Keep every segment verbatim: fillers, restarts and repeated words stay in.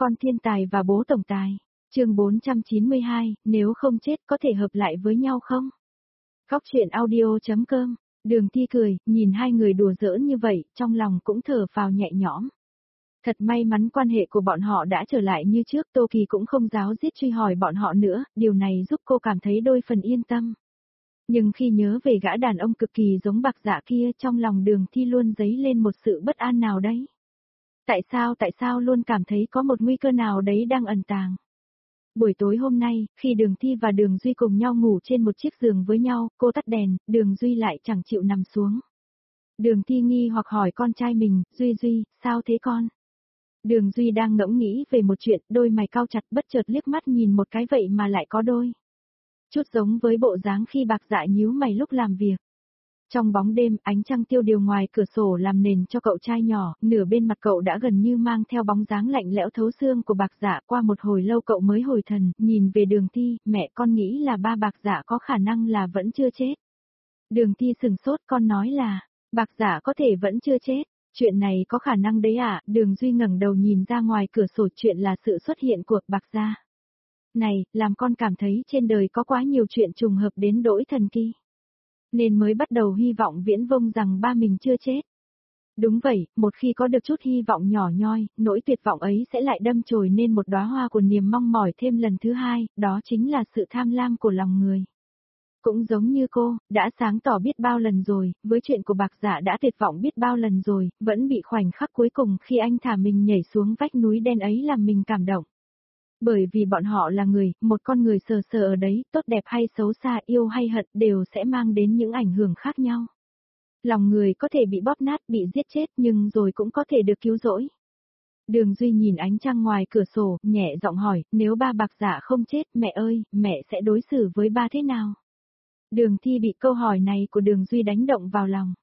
con thiên tài và bố tổng tài. Chương bốn trăm chín mươi hai, nếu không chết có thể hợp lại với nhau không? Góc truyện audio chấm com. Đường Thi cười, nhìn hai người đùa giỡn như vậy, trong lòng cũng thở phào nhẹ nhõm. Thật may mắn quan hệ của bọn họ đã trở lại như trước, Tô Kỳ cũng không ráo riết truy hỏi bọn họ nữa, điều này giúp cô cảm thấy đôi phần yên tâm. Nhưng khi nhớ về gã đàn ông cực kỳ giống Bạc Dạ kia, trong lòng Đường Thi luôn dấy lên một sự bất an nào đấy. Tại sao tại sao luôn cảm thấy có một nguy cơ nào đấy đang ẩn tàng. Buổi tối hôm nay, khi Đường Thi và Đường Duy cùng nhau ngủ trên một chiếc giường với nhau, cô tắt đèn, Đường Duy lại chẳng chịu nằm xuống. Đường Thi nghi hoặc hỏi con trai mình, Duy Duy, sao thế con? Đường Duy đang ngẫm nghĩ về một chuyện, đôi mày cau chặt bất chợt liếc mắt nhìn một cái vậy mà lại có đôi. Chút giống với bộ dáng khi Bạc Dạ nhíu mày lúc làm việc. Trong bóng đêm, ánh trăng tiêu điều ngoài cửa sổ làm nền cho cậu trai nhỏ, nửa bên mặt cậu đã gần như mang theo bóng dáng lạnh lẽo thấu xương của Bạc Dạ. Qua một hồi lâu cậu mới hồi thần, nhìn về Đường Thi, mẹ con nghĩ là ba Bạc Dạ có khả năng là vẫn chưa chết. Đường Thi sừng sốt, con nói là, Bạc Dạ có thể vẫn chưa chết. Chuyện này có khả năng đấy à? Đường Duy ngẩng đầu nhìn ra ngoài cửa sổ, chuyện là sự xuất hiện của Bạc Dạ. Này, làm con cảm thấy trên đời có quá nhiều chuyện trùng hợp đến đỗi thần kỳ. Nên mới bắt đầu hy vọng viễn vông rằng ba mình chưa chết. Đúng vậy, một khi có được chút hy vọng nhỏ nhoi, nỗi tuyệt vọng ấy sẽ lại đâm chồi nên một đóa hoa của niềm mong mỏi thêm lần thứ hai, đó chính là sự tham lam của lòng người. Cũng giống như cô, đã sáng tỏ biết bao lần rồi, với chuyện của Bạc Dạ đã tuyệt vọng biết bao lần rồi, vẫn bị khoảnh khắc cuối cùng khi anh thả mình nhảy xuống vách núi đen ấy làm mình cảm động. Bởi vì bọn họ là người, một con người sờ sờ ở đấy, tốt đẹp hay xấu xa, yêu hay hận đều sẽ mang đến những ảnh hưởng khác nhau. Lòng người có thể bị bóp nát, bị giết chết nhưng rồi cũng có thể được cứu rỗi. Đường Duy nhìn ánh trăng ngoài cửa sổ, nhẹ giọng hỏi, nếu ba Bạc Dạ không chết, mẹ ơi, mẹ sẽ đối xử với ba thế nào? Đường Thi bị câu hỏi này của Đường Duy đánh động vào lòng.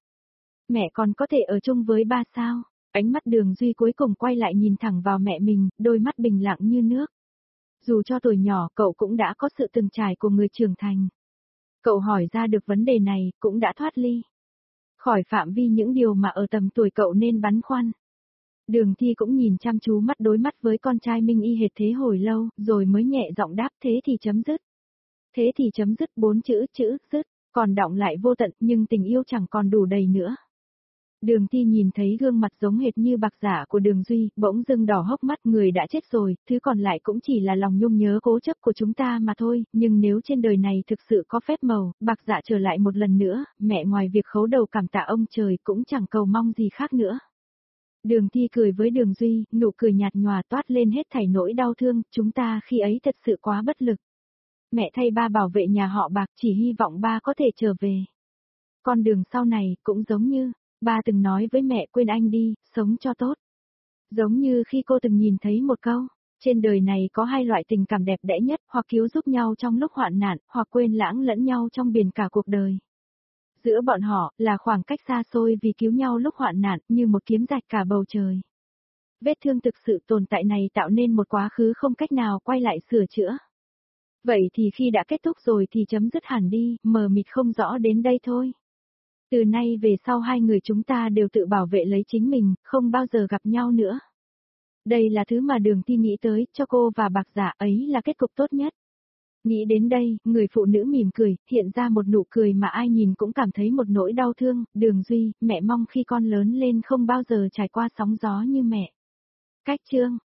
Mẹ còn có thể ở chung với ba sao? Ánh mắt Đường Duy cuối cùng quay lại nhìn thẳng vào mẹ mình, đôi mắt bình lặng như nước. Dù cho tuổi nhỏ, cậu cũng đã có sự từng trải của người trưởng thành. Cậu hỏi ra được vấn đề này, cũng đã thoát ly khỏi phạm vi những điều mà ở tầm tuổi cậu nên băn khoăn. Đường Thi cũng nhìn chăm chú mắt đối mắt với con trai Minh Y hệt thế hồi lâu, rồi mới nhẹ giọng đáp, thế thì chấm dứt. Thế thì chấm dứt, bốn chữ, chữ, dứt, còn đọng lại vô tận, nhưng tình yêu chẳng còn đủ đầy nữa. Đường Thi nhìn thấy gương mặt giống hệt như Bạc Dạ của Đường Duy, bỗng dưng đỏ hốc mắt, người đã chết rồi, thứ còn lại cũng chỉ là lòng nhung nhớ cố chấp của chúng ta mà thôi, nhưng nếu trên đời này thực sự có phép màu, Bạc Dạ trở lại một lần nữa, mẹ ngoài việc khấu đầu cảm tạ ông trời cũng chẳng cầu mong gì khác nữa. Đường Thi cười với Đường Duy, nụ cười nhạt nhòa toát lên hết thảy nỗi đau thương, chúng ta khi ấy thật sự quá bất lực. Mẹ thay ba bảo vệ nhà họ Bạc, chỉ hy vọng ba có thể trở về. Con đường sau này cũng giống như ba từng nói với mẹ, quên anh đi, sống cho tốt. Giống như khi cô từng nhìn thấy một câu, trên đời này có hai loại tình cảm đẹp đẽ nhất, hoặc cứu giúp nhau trong lúc hoạn nạn, hoặc quên lãng lẫn nhau trong biển cả cuộc đời. Giữa bọn họ là khoảng cách xa xôi vì cứu nhau lúc hoạn nạn, như một kiếm rạch cả bầu trời. Vết thương thực sự tồn tại này tạo nên một quá khứ không cách nào quay lại sửa chữa. Vậy thì khi đã kết thúc rồi thì chấm dứt hẳn đi, mờ mịt không rõ đến đây thôi. Từ nay về sau hai người chúng ta đều tự bảo vệ lấy chính mình, không bao giờ gặp nhau nữa. Đây là thứ mà Đường Thi nghĩ tới, cho cô và Bạc Dạ ấy là kết cục tốt nhất. Nghĩ đến đây, người phụ nữ mỉm cười, hiện ra một nụ cười mà ai nhìn cũng cảm thấy một nỗi đau thương. Đường Duy, mẹ mong khi con lớn lên không bao giờ trải qua sóng gió như mẹ. Cách chương